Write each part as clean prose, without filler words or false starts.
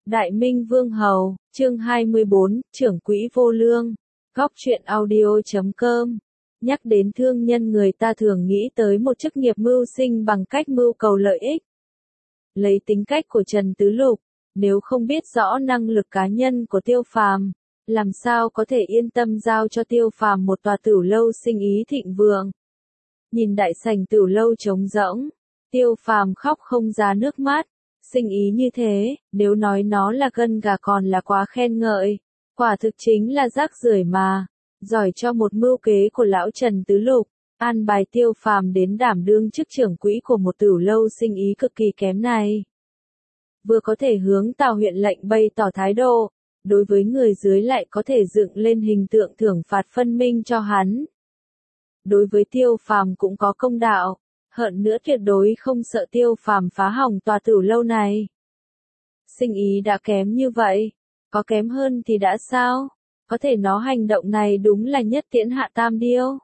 Đại Minh Vương Hầu, chương 24, trưởng quỹ vô lương. Góc truyện audio.com. Nhắc đến thương nhân, người ta thường nghĩ tới một chức nghiệp mưu sinh bằng cách mưu cầu lợi ích. Lấy tính cách của Trần Tứ Lục, nếu không biết rõ năng lực cá nhân của Tiêu Phàm, làm sao có thể yên tâm giao cho Tiêu Phàm một tòa tửu lâu sinh ý thịnh vượng. Nhìn đại sảnh tửu lâu trống rỗng, Tiêu Phàm khóc không ra nước mắt. Sinh ý như thế, nếu nói nó là gân gà còn là quá khen ngợi. Quả thực chính là rác rưởi mà. Giỏi cho một mưu kế của lão Trần Tứ Lục, an bài Tiêu Phàm đến đảm đương chức trưởng quỹ của một tửu lâu sinh ý cực kỳ kém này. Vừa có thể hướng Tào huyện lệnh bày tỏ thái độ, đối với người dưới lại có thể dựng lên hình tượng thưởng phạt phân minh cho hắn. Đối với Tiêu Phàm cũng có công đạo. Hận nữa tuyệt đối không sợ Tiêu Phàm phá hỏng tòa tửu lâu này. Sinh ý đã kém như vậy, có kém hơn thì đã sao? Có thể nó hành động này đúng là nhất tiễn hạ tam điêu.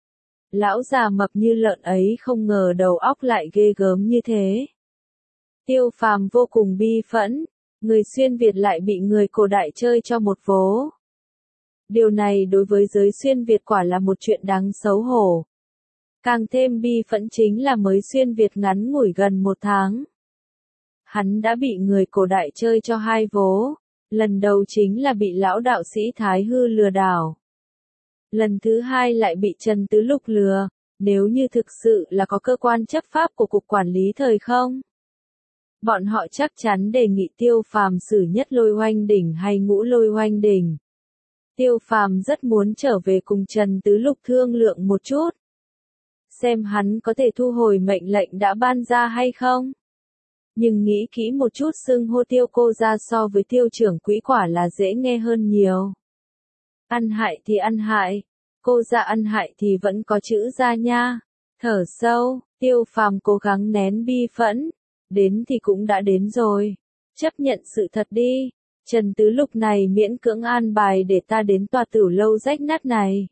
Lão già mập như lợn ấy không ngờ đầu óc lại ghê gớm như thế. Tiêu Phàm vô cùng bi phẫn, người xuyên Việt lại bị người cổ đại chơi cho một vố. Điều này đối với giới xuyên Việt quả là một chuyện đáng xấu hổ. Càng thêm bi phẫn chính là mới xuyên Việt ngắn ngủi gần một tháng. Hắn đã bị người cổ đại chơi cho hai vố. Lần đầu chính là bị lão đạo sĩ Thái Hư lừa đảo. Lần thứ hai lại bị Trần Tứ Lục lừa. Nếu như thực sự là có cơ quan chấp pháp của Cục Quản lý Thời không, bọn họ chắc chắn đề nghị Tiêu Phàm xử nhất Lôi Oanh Đỉnh hay Ngũ Lôi Oanh Đỉnh. Tiêu Phàm rất muốn trở về cùng Trần Tứ Lục thương lượng một chút. Xem hắn có thể thu hồi mệnh lệnh đã ban ra hay không. Nhưng nghĩ kỹ một chút, xưng hô Tiêu cô ra so với Tiêu trưởng quỹ quả là dễ nghe hơn nhiều. Ăn hại thì ăn hại, cô ra ăn hại thì vẫn có chữ ra nha. Thở sâu, Tiêu Phàm cố gắng nén bi phẫn. Đến thì cũng đã đến rồi. Chấp nhận sự thật đi. Trần Tứ Lục này miễn cưỡng an bài để ta đến tòa tửu lâu rách nát này.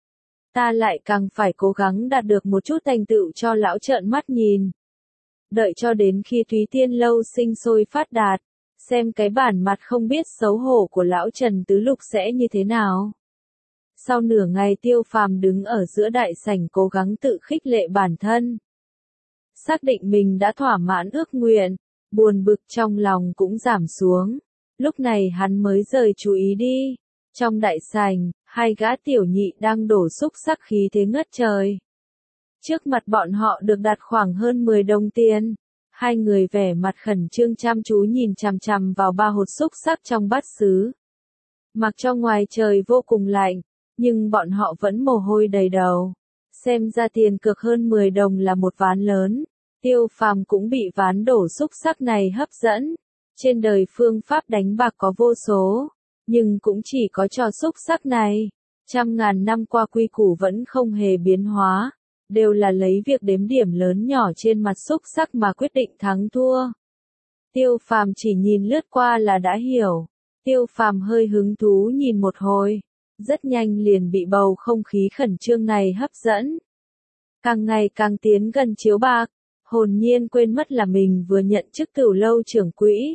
Ta lại càng phải cố gắng đạt được một chút thành tựu cho lão trợn mắt nhìn. Đợi cho đến khi Thúy Tiên lâu sinh sôi phát đạt, xem cái bản mặt không biết xấu hổ của lão Trần Tứ Lục sẽ như thế nào. Sau nửa ngày Tiêu Phàm đứng ở giữa đại sảnh cố gắng tự khích lệ bản thân. Xác định mình đã thỏa mãn ước nguyện, buồn bực trong lòng cũng giảm xuống. Lúc này hắn mới rời chú ý đi. Trong đại sảnh, hai gã tiểu nhị đang đổ xúc sắc khí thế ngất trời. Trước mặt bọn họ được đặt khoảng hơn 10 đồng tiền. Hai người vẻ mặt khẩn trương chăm chú nhìn chằm chằm vào ba hột xúc sắc trong bát sứ. Mặc cho ngoài trời vô cùng lạnh, nhưng bọn họ vẫn mồ hôi đầy đầu. Xem ra tiền cược hơn 10 đồng là một ván lớn. Tiêu Phàm cũng bị ván đổ xúc sắc này hấp dẫn. Trên đời phương pháp đánh bạc có vô số, nhưng cũng chỉ có trò xúc sắc này. Trăm ngàn năm qua quy củ vẫn không hề biến hóa, đều là lấy việc đếm điểm lớn nhỏ trên mặt xúc sắc mà quyết định thắng thua. Tiêu Phàm chỉ nhìn lướt qua là đã hiểu. Tiêu Phàm hơi hứng thú nhìn một hồi, rất nhanh liền bị bầu không khí khẩn trương này hấp dẫn. Càng ngày càng tiến gần chiếu bạc, hồn nhiên quên mất là mình vừa nhận chức tửu lâu trưởng quỹ.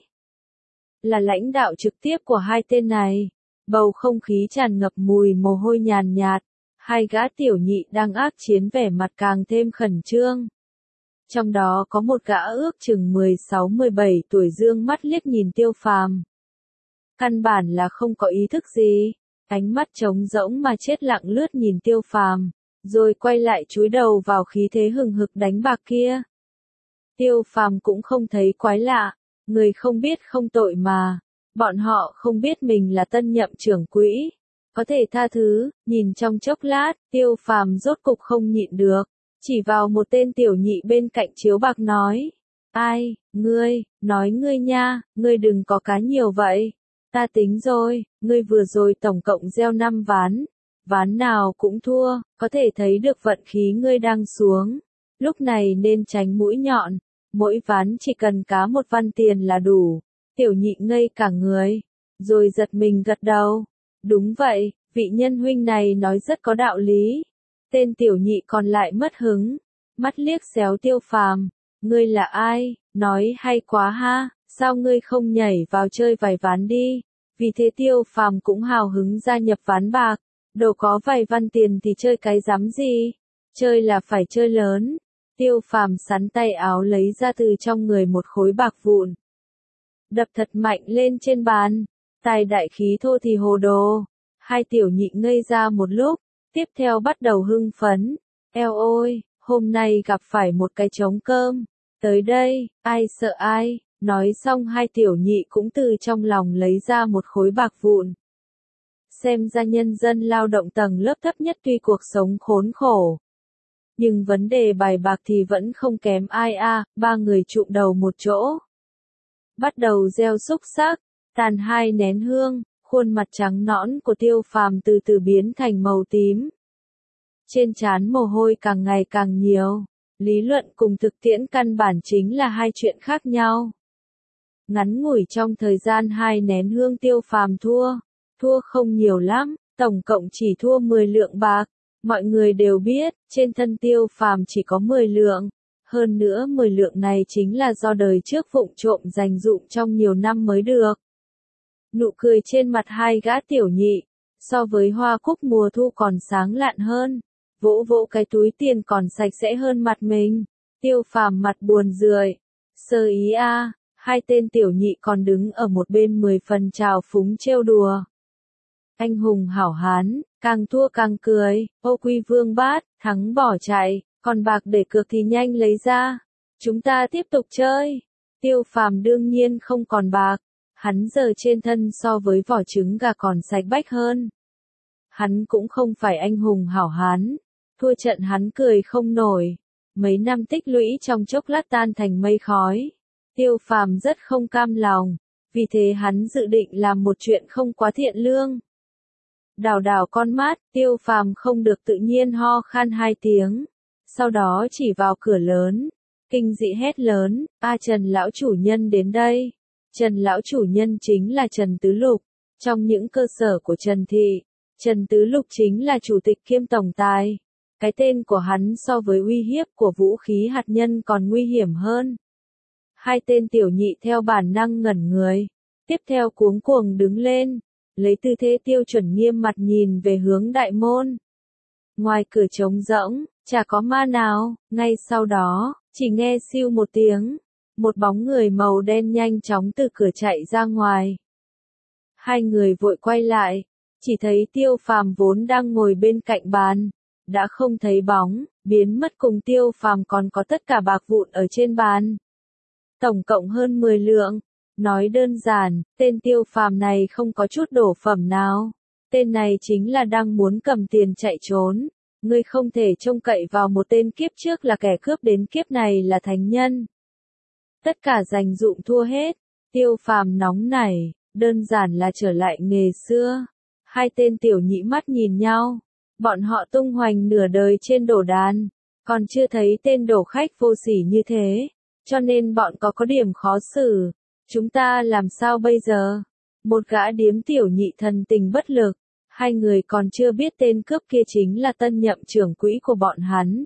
Là lãnh đạo trực tiếp của hai tên này. Bầu không khí tràn ngập mùi mồ hôi nhàn nhạt. Hai gã tiểu nhị đang ác chiến vẻ mặt càng thêm khẩn trương. Trong đó có một gã ước chừng 16-17 tuổi dương mắt liếc nhìn Tiêu Phàm. Căn bản là không có ý thức gì. Ánh mắt trống rỗng mà chết lặng lướt nhìn Tiêu Phàm, rồi quay lại chúi đầu vào khí thế hừng hực đánh bạc kia. Tiêu Phàm cũng không thấy quái lạ. Người không biết không tội mà. Bọn họ không biết mình là tân nhậm trưởng quỹ. Có thể tha thứ. Nhìn trong chốc lát, Tiêu Phàm rốt cục không nhịn được. Chỉ vào một tên tiểu nhị bên cạnh chiếu bạc nói. Ai, ngươi, nói ngươi nha, ngươi đừng có cá nhiều vậy. Ta tính rồi, ngươi vừa rồi tổng cộng gieo 5 ván. Ván nào cũng thua, có thể thấy được vận khí ngươi đang xuống. Lúc này nên tránh mũi nhọn. Mỗi ván chỉ cần cá một văn tiền là đủ. Tiểu nhị ngây cả người, rồi giật mình gật đầu. Đúng vậy, vị nhân huynh này nói rất có đạo lý. Tên tiểu nhị còn lại mất hứng, mắt liếc xéo Tiêu Phàm. Ngươi là ai? Nói hay quá ha, sao ngươi không nhảy vào chơi vài ván đi? Vì thế Tiêu Phàm cũng hào hứng gia nhập ván bạc, đâu có vài văn tiền thì chơi cái rắm gì, chơi là phải chơi lớn. Tiêu Phàm sắn tay áo lấy ra từ trong người một khối bạc vụn, đập thật mạnh lên trên bàn, tài đại khí thô thì hồ đồ. Hai tiểu nhị ngây ra một lúc, tiếp theo bắt đầu hưng phấn, eo ôi, hôm nay gặp phải một cái trống cơm, tới đây, ai sợ ai. Nói xong hai tiểu nhị cũng từ trong lòng lấy ra một khối bạc vụn. Xem ra nhân dân lao động tầng lớp thấp nhất tuy cuộc sống khốn khổ, nhưng vấn đề bài bạc thì vẫn không kém ai a. Ba người chụm đầu một chỗ, bắt đầu gieo xúc xắc, tàn hai nén hương, khuôn mặt trắng nõn của Tiêu Phàm từ từ biến thành màu tím. Trên trán mồ hôi càng ngày càng nhiều, lý luận cùng thực tiễn căn bản chính là hai chuyện khác nhau. Ngắn ngủi trong thời gian hai nén hương Tiêu Phàm thua không nhiều lắm, tổng cộng chỉ thua 10 lượng bạc. Mọi người đều biết, trên thân Tiêu Phàm chỉ có 10 lượng, hơn nữa 10 lượng này chính là do đời trước vụng trộm dành dụm trong nhiều năm mới được. Nụ cười trên mặt hai gã tiểu nhị, so với hoa cúc mùa thu còn sáng lạn hơn, vỗ vỗ cái túi tiền còn sạch sẽ hơn mặt mình. Tiêu Phàm mặt buồn rười, sơ ý a. Hai tên tiểu nhị còn đứng ở một bên 10 phần trào phúng trêu đùa. Anh hùng hảo hán, càng thua càng cười, ô quy vương bát, thắng bỏ chạy, còn bạc để cược thì nhanh lấy ra. Chúng ta tiếp tục chơi. Tiêu Phàm đương nhiên không còn bạc, hắn giờ trên thân so với vỏ trứng gà còn sạch bách hơn. Hắn cũng không phải anh hùng hảo hán, thua trận hắn cười không nổi. Mấy năm tích lũy trong chốc lát tan thành mây khói. Tiêu Phàm rất không cam lòng, vì thế hắn dự định làm một chuyện không quá thiện lương. Đảo đảo con mắt, Tiêu Phàm không được tự nhiên ho khan hai tiếng, sau đó chỉ vào cửa lớn, kinh dị hét lớn, a Trần lão chủ nhân đến đây. Trần lão chủ nhân chính là Trần Tứ Lục, trong những cơ sở của Trần Thị, Trần Tứ Lục chính là chủ tịch kiêm tổng tài. Cái tên của hắn so với uy hiếp của vũ khí hạt nhân còn nguy hiểm hơn. Hai tên tiểu nhị theo bản năng ngẩn người, tiếp theo cuống cuồng đứng lên, lấy tư thế tiêu chuẩn nghiêm mặt nhìn về hướng đại môn. Ngoài cửa trống rỗng, chả có ma nào, ngay sau đó, chỉ nghe siêu một tiếng, một bóng người màu đen nhanh chóng từ cửa chạy ra ngoài. Hai người vội quay lại, chỉ thấy Tiêu Phàm vốn đang ngồi bên cạnh bàn, đã không thấy bóng, biến mất cùng Tiêu Phàm còn có tất cả bạc vụn ở trên bàn. Tổng cộng hơn 10 lượng. Nói đơn giản, tên Tiêu Phàm này không có chút đổ phẩm nào. Tên này chính là đang muốn cầm tiền chạy trốn. Ngươi không thể trông cậy vào một tên kiếp trước là kẻ cướp đến kiếp này là thánh nhân. Tất cả dành dụm thua hết. Tiêu Phàm nóng nảy, đơn giản là trở lại nghề xưa. Hai tên tiểu nhị mắt nhìn nhau. Bọn họ tung hoành nửa đời trên đổ đàn, còn chưa thấy tên đổ khách vô sỉ như thế. Cho nên bọn có điểm khó xử. Chúng ta làm sao bây giờ? Một gã điếm tiểu nhị thần tình bất lực. Hai người còn chưa biết tên cướp kia chính là tân nhậm trưởng quỹ của bọn hắn.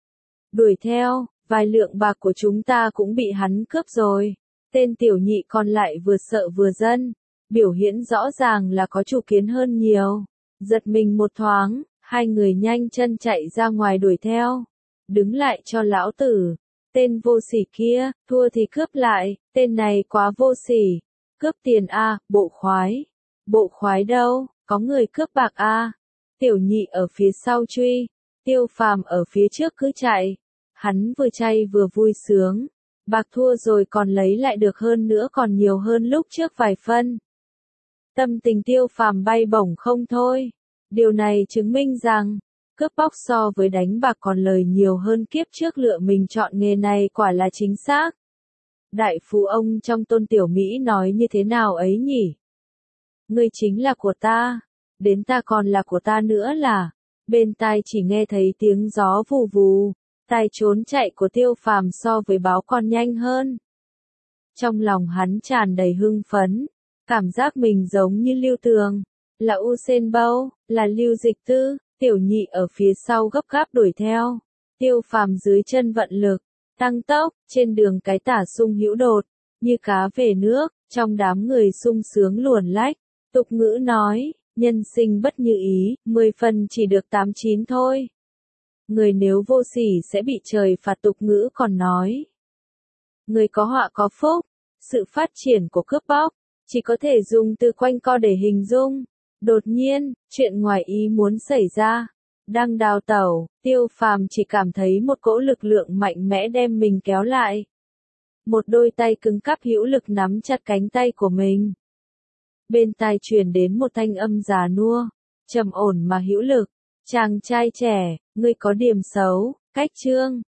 Đuổi theo, vài lượng bạc của chúng ta cũng bị hắn cướp rồi. Tên tiểu nhị còn lại vừa sợ vừa dân. Biểu hiện rõ ràng là có chủ kiến hơn nhiều. Giật mình một thoáng, hai người nhanh chân chạy ra ngoài đuổi theo. Đứng lại cho lão tử. Tên vô sỉ kia, thua thì cướp lại, tên này quá vô sỉ. Cướp tiền a, bộ khoái. Bộ khoái đâu, có người cướp bạc a. Tiểu nhị ở phía sau truy, Tiêu Phàm ở phía trước cứ chạy. Hắn vừa chạy vừa vui sướng. Bạc thua rồi còn lấy lại được hơn nữa còn nhiều hơn lúc trước vài phân. Tâm tình Tiêu Phàm bay bổng không thôi. Điều này chứng minh rằng, cướp bóc so với đánh bạc còn lời nhiều hơn kiếp trước lựa mình chọn nghề này quả là chính xác. Đại phú ông trong Tôn Tiểu Mỹ nói như thế nào ấy nhỉ? Ngươi chính là của ta, đến ta còn là của ta nữa là. Bên tai chỉ nghe thấy tiếng gió vù vù, tai trốn chạy của Tiêu Phàm so với báo còn nhanh hơn. Trong lòng hắn tràn đầy hưng phấn, cảm giác mình giống như Lưu Tường, là Usain Bolt, là Lưu Dịch Tư. Tiểu nhị ở phía sau gấp gáp đuổi theo. Tiêu Phàm dưới chân vận lực, tăng tốc, trên đường cái tả sung hữu đột. như cá về nước, trong đám người sung sướng luồn lách. Tục ngữ nói, nhân sinh bất như ý, 10 phần chỉ được 8-9 thôi. Người nếu vô sỉ sẽ bị trời phạt. Tục ngữ còn nói, người có họa có phúc. Sự phát triển của cướp bóc chỉ có thể dùng từ quanh co để hình dung. Đột nhiên, chuyện ngoài ý muốn xảy ra. Đang đào tẩu, Tiêu Phàm chỉ cảm thấy một cỗ lực lượng mạnh mẽ đem mình kéo lại. Một đôi tay cứng cáp hữu lực nắm chặt cánh tay của mình. Bên tai truyền đến một thanh âm già nua, trầm ổn mà hữu lực. Chàng trai trẻ, ngươi có điểm xấu, cách chương.